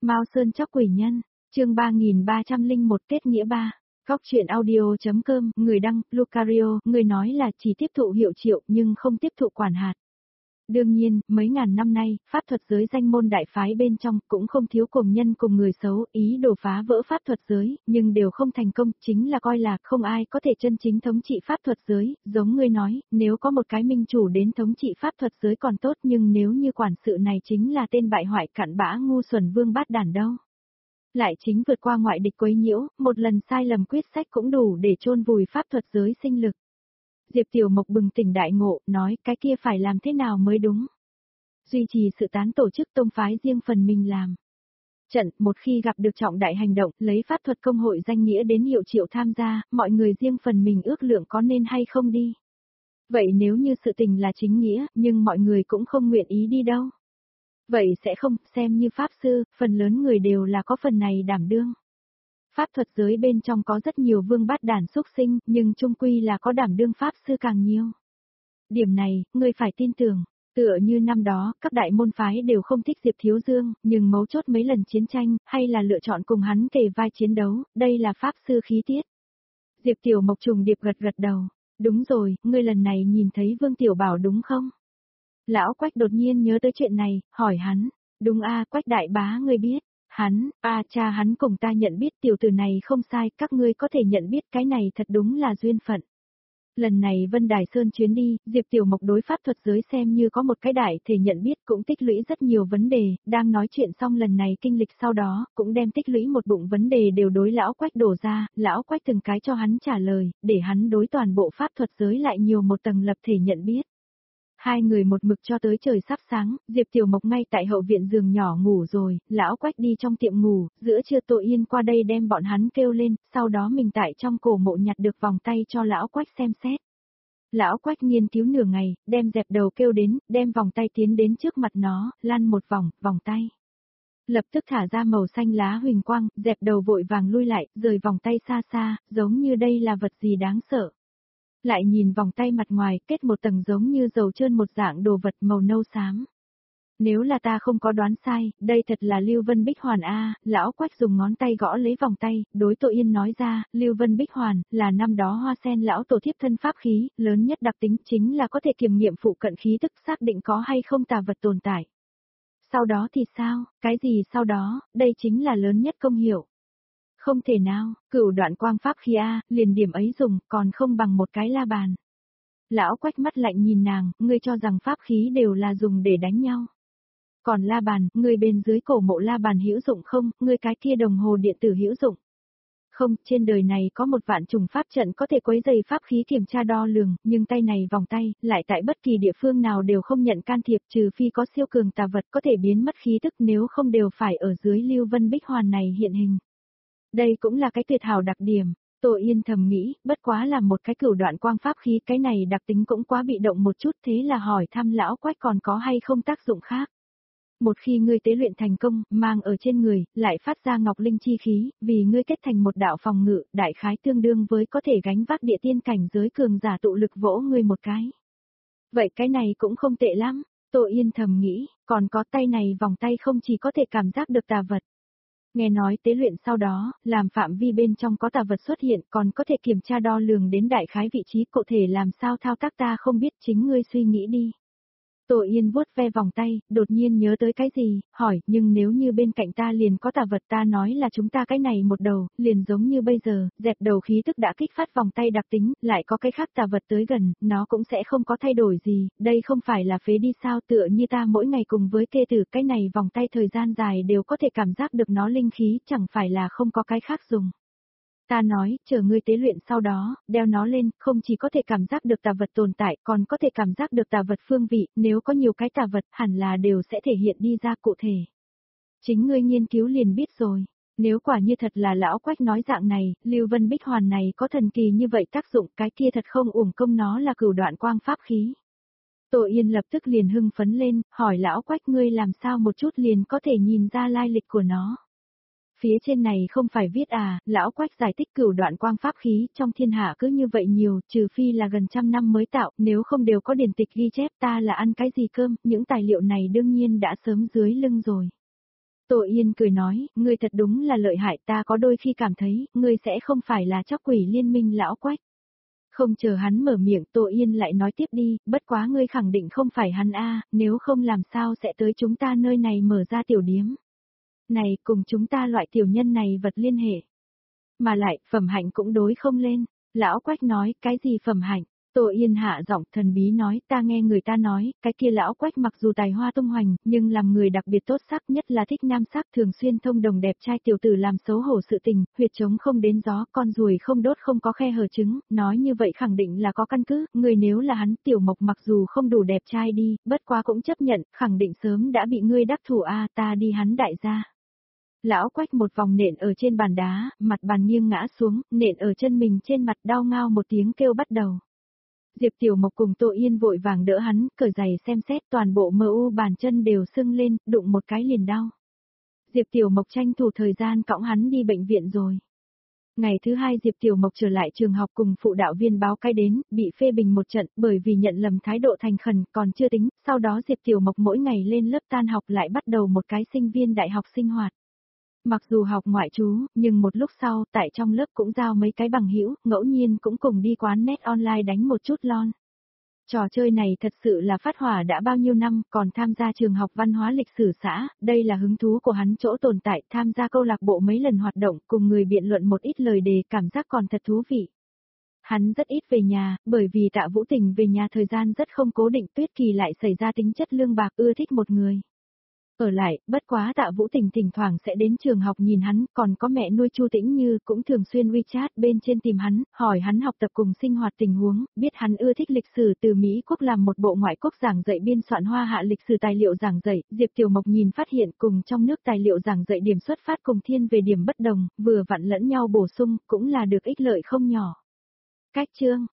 Mao Sơn Chóc Quỷ Nhân, chương 3301 Kết Nghĩa 3. Góc truyện audio.com, người đăng, Lucario, người nói là chỉ tiếp thụ hiệu triệu nhưng không tiếp thụ quản hạt. Đương nhiên, mấy ngàn năm nay, pháp thuật giới danh môn đại phái bên trong cũng không thiếu cuồng nhân cùng người xấu ý đồ phá vỡ pháp thuật giới, nhưng đều không thành công, chính là coi là không ai có thể chân chính thống trị pháp thuật giới, giống ngươi nói, nếu có một cái minh chủ đến thống trị pháp thuật giới còn tốt, nhưng nếu như quản sự này chính là tên bại hoại cặn bã ngu xuẩn vương bát đản đâu. Lại chính vượt qua ngoại địch quấy nhiễu, một lần sai lầm quyết sách cũng đủ để chôn vùi pháp thuật giới sinh lực. Diệp Tiểu Mộc bừng tỉnh đại ngộ, nói cái kia phải làm thế nào mới đúng. Duy trì sự tán tổ chức tông phái riêng phần mình làm. Trận, một khi gặp được trọng đại hành động, lấy pháp thuật công hội danh nghĩa đến hiệu triệu tham gia, mọi người riêng phần mình ước lượng có nên hay không đi. Vậy nếu như sự tình là chính nghĩa, nhưng mọi người cũng không nguyện ý đi đâu. Vậy sẽ không, xem như pháp sư, phần lớn người đều là có phần này đảm đương. Pháp thuật giới bên trong có rất nhiều vương bát đản xúc sinh, nhưng chung quy là có đảm đương pháp sư càng nhiều. Điểm này, ngươi phải tin tưởng, tựa như năm đó, các đại môn phái đều không thích Diệp Thiếu Dương, nhưng mấu chốt mấy lần chiến tranh, hay là lựa chọn cùng hắn kề vai chiến đấu, đây là pháp sư khí tiết. Diệp Tiểu Mộc trùng điệp gật gật đầu, đúng rồi, ngươi lần này nhìn thấy Vương Tiểu Bảo đúng không? Lão Quách đột nhiên nhớ tới chuyện này, hỏi hắn, đúng a, Quách đại bá ngươi biết. Hắn, cha hắn cùng ta nhận biết tiểu tử này không sai, các ngươi có thể nhận biết cái này thật đúng là duyên phận. Lần này Vân Đài Sơn chuyến đi, Diệp Tiểu Mộc đối pháp thuật giới xem như có một cái đại thể nhận biết cũng tích lũy rất nhiều vấn đề, đang nói chuyện xong lần này kinh lịch sau đó, cũng đem tích lũy một bụng vấn đề đều đối lão Quách đổ ra, lão Quách từng cái cho hắn trả lời, để hắn đối toàn bộ pháp thuật giới lại nhiều một tầng lập thể nhận biết. Hai người một mực cho tới trời sắp sáng, Diệp Tiểu Mộc ngay tại hậu viện giường nhỏ ngủ rồi, lão Quách đi trong tiệm ngủ, giữa trưa Tô Yên qua đây đem bọn hắn kêu lên, sau đó mình tại trong cổ mộ nhặt được vòng tay cho lão Quách xem xét. Lão Quách nghiên cứu nửa ngày, đem dẹp đầu kêu đến, đem vòng tay tiến đến trước mặt nó, lăn một vòng, vòng tay. Lập tức thả ra màu xanh lá huỳnh quang, dẹp đầu vội vàng lui lại, rời vòng tay xa xa, giống như đây là vật gì đáng sợ. Lại nhìn vòng tay mặt ngoài, kết một tầng giống như dầu trơn một dạng đồ vật màu nâu xám. Nếu là ta không có đoán sai, đây thật là Lưu Vân Bích Hoàn a, lão Quách dùng ngón tay gõ lấy vòng tay, đối Tô Yên nói ra, Lưu Vân Bích Hoàn, là năm đó Hoa Sen lão tổ thiếp thân pháp khí, lớn nhất đặc tính chính là có thể kiểm nghiệm phụ cận khí tức xác định có hay không tà vật tồn tại. Sau đó thì sao, cái gì sau đó, đây chính là lớn nhất công hiệu. Không thể nào, cửu đoạn quang pháp khí a, liền điểm ấy dùng, còn không bằng một cái la bàn. Lão Quách mắt lạnh nhìn nàng, ngươi cho rằng pháp khí đều là dùng để đánh nhau. Còn la bàn, ngươi bên dưới cổ mộ la bàn hữu dụng không, ngươi cái kia đồng hồ điện tử hữu dụng. Không, trên đời này có một vạn trùng pháp trận có thể quấy dày pháp khí kiểm tra đo lường, nhưng tay này vòng tay, lại tại bất kỳ địa phương nào đều không nhận can thiệp trừ phi có siêu cường tà vật có thể biến mất khí tức nếu không đều phải ở dưới Lưu Vân Bích Hoàn này hiện hình. Đây cũng là cái tuyệt hảo đặc điểm, Tô Yên thầm nghĩ, bất quá là một cái cửu đoạn quang pháp khí, cái này đặc tính cũng quá bị động một chút, thế là hỏi thăm lão Quách còn có hay không tác dụng khác. Một khi ngươi tế luyện thành công, mang ở trên người, lại phát ra ngọc linh chi khí, vì ngươi kết thành một đạo phòng ngự, đại khái tương đương với có thể gánh vác địa tiên cảnh giới cường giả tụ lực vỗ ngươi một cái. Vậy cái này cũng không tệ lắm, Tô Yên thầm nghĩ, còn có tay này vòng tay không chỉ có thể cảm giác được tà vật. Nghe nói tế luyện sau đó, làm phạm vi bên trong có tà vật xuất hiện còn có thể kiểm tra đo lường đến đại khái vị trí cụ thể làm sao thao tác ta không biết chính ngươi suy nghĩ đi. Tô Yên vuốt ve vòng tay, đột nhiên nhớ tới cái gì, hỏi, nhưng nếu như bên cạnh ta liền có tà vật ta nói là chúng ta cái này một đầu, liền giống như bây giờ, dẹp đầu khí tức đã kích phát vòng tay đặc tính, lại có cái khác tà vật tới gần, nó cũng sẽ không có thay đổi gì, đây không phải là phế đi sao tựa như ta mỗi ngày cùng với kê tử cái này vòng tay thời gian dài đều có thể cảm giác được nó linh khí, chẳng phải là không có cái khác dùng. Ta nói, chờ ngươi tế luyện sau đó, đeo nó lên, không chỉ có thể cảm giác được tà vật tồn tại, còn có thể cảm giác được tà vật phương vị, nếu có nhiều cái tà vật, hẳn là đều sẽ thể hiện đi ra cụ thể. Chính ngươi nghiên cứu liền biết rồi, nếu quả như thật là lão Quách nói dạng này, Lưu Vân Bích Hoàn này có thần kỳ như vậy tác dụng, cái kia thật không uổng công nó là cửu đoạn quang pháp khí. Tô Yên lập tức liền hưng phấn lên, hỏi lão Quách ngươi làm sao một chút liền có thể nhìn ra lai lịch của nó. Phía trên này không phải viết à, lão Quách giải thích cửu đoạn quang pháp khí trong thiên hạ cứ như vậy nhiều, trừ phi là gần trăm năm mới tạo, nếu không đều có điển tịch ghi chép ta là ăn cái gì cơm, những tài liệu này đương nhiên đã sớm dưới lưng rồi. Tô Yên cười nói, ngươi thật đúng là lợi hại, ta có đôi khi cảm thấy, ngươi sẽ không phải là chóc quỷ liên minh lão Quách. Không chờ hắn mở miệng Tô Yên lại nói tiếp đi, bất quá ngươi khẳng định không phải hắn a, nếu không làm sao sẽ tới chúng ta nơi này mở ra tiểu điếm. Này cùng chúng ta loại tiểu nhân này vật liên hệ. Mà lại, phẩm hạnh cũng đối không lên. Lão Quách nói, cái gì phẩm hạnh? Tô Yên hạ giọng thần bí nói, ta nghe người ta nói, cái kia lão Quách mặc dù tài hoa tung hoành, nhưng làm người đặc biệt tốt sắc nhất là thích nam sắc, thường xuyên thông đồng đẹp trai tiểu tử làm xấu hổ sự tình, huyệt trống không đến gió, con ruồi không đốt không có khe hở trứng, nói như vậy khẳng định là có căn cứ, người nếu là hắn Tiểu Mộc mặc dù không đủ đẹp trai đi, bất quá cũng chấp nhận, khẳng định sớm đã bị ngươi đắc thủ a, ta đi hắn đại gia. Lão Quách một vòng nện ở trên bàn đá, mặt bàn nghiêng ngã xuống, nện ở chân mình trên mặt đau ngao một tiếng kêu bắt đầu. Diệp Tiểu Mộc cùng Tô Yên vội vàng đỡ hắn, cởi giày xem xét toàn bộ mờ u bàn chân đều sưng lên, đụng một cái liền đau. Diệp Tiểu Mộc tranh thủ thời gian cõng hắn đi bệnh viện rồi. Ngày thứ hai Diệp Tiểu Mộc trở lại trường học cùng phụ đạo viên báo cai đến, bị phê bình một trận bởi vì nhận lầm thái độ thành khẩn còn chưa tính, sau đó Diệp Tiểu Mộc mỗi ngày lên lớp tan học lại bắt đầu một cái sinh viên đại học sinh hoạt. Mặc dù học ngoại trú, nhưng một lúc sau, tại trong lớp cũng giao mấy cái bằng hữu, ngẫu nhiên cũng cùng đi quán net online đánh một chút lon. Trò chơi này thật sự là phát hỏa đã bao nhiêu năm, còn tham gia trường học văn hóa lịch sử xã, đây là hứng thú của hắn chỗ tồn tại, tham gia câu lạc bộ mấy lần hoạt động, cùng người biện luận một ít lời đề, cảm giác còn thật thú vị. Hắn rất ít về nhà, bởi vì Tạ Vũ Tình về nhà thời gian rất không cố định, Tuyết Kỳ lại xảy ra tính chất lương bạc ưa thích một người. Ở lại, bất quá Tạ Vũ Tình thỉnh thoảng sẽ đến trường học nhìn hắn, còn có mẹ nuôi Chu Tĩnh Như cũng thường xuyên WeChat bên trên tìm hắn, hỏi hắn học tập cùng sinh hoạt tình huống, biết hắn ưa thích lịch sử từ Mỹ quốc làm một bộ ngoại quốc giảng dạy biên soạn hoa hạ lịch sử tài liệu giảng dạy, Diệp Tiểu Mộc nhìn phát hiện cùng trong nước tài liệu giảng dạy điểm xuất phát cùng thiên về điểm bất đồng, vừa vặn lẫn nhau bổ sung, cũng là được ích lợi không nhỏ. Cách chương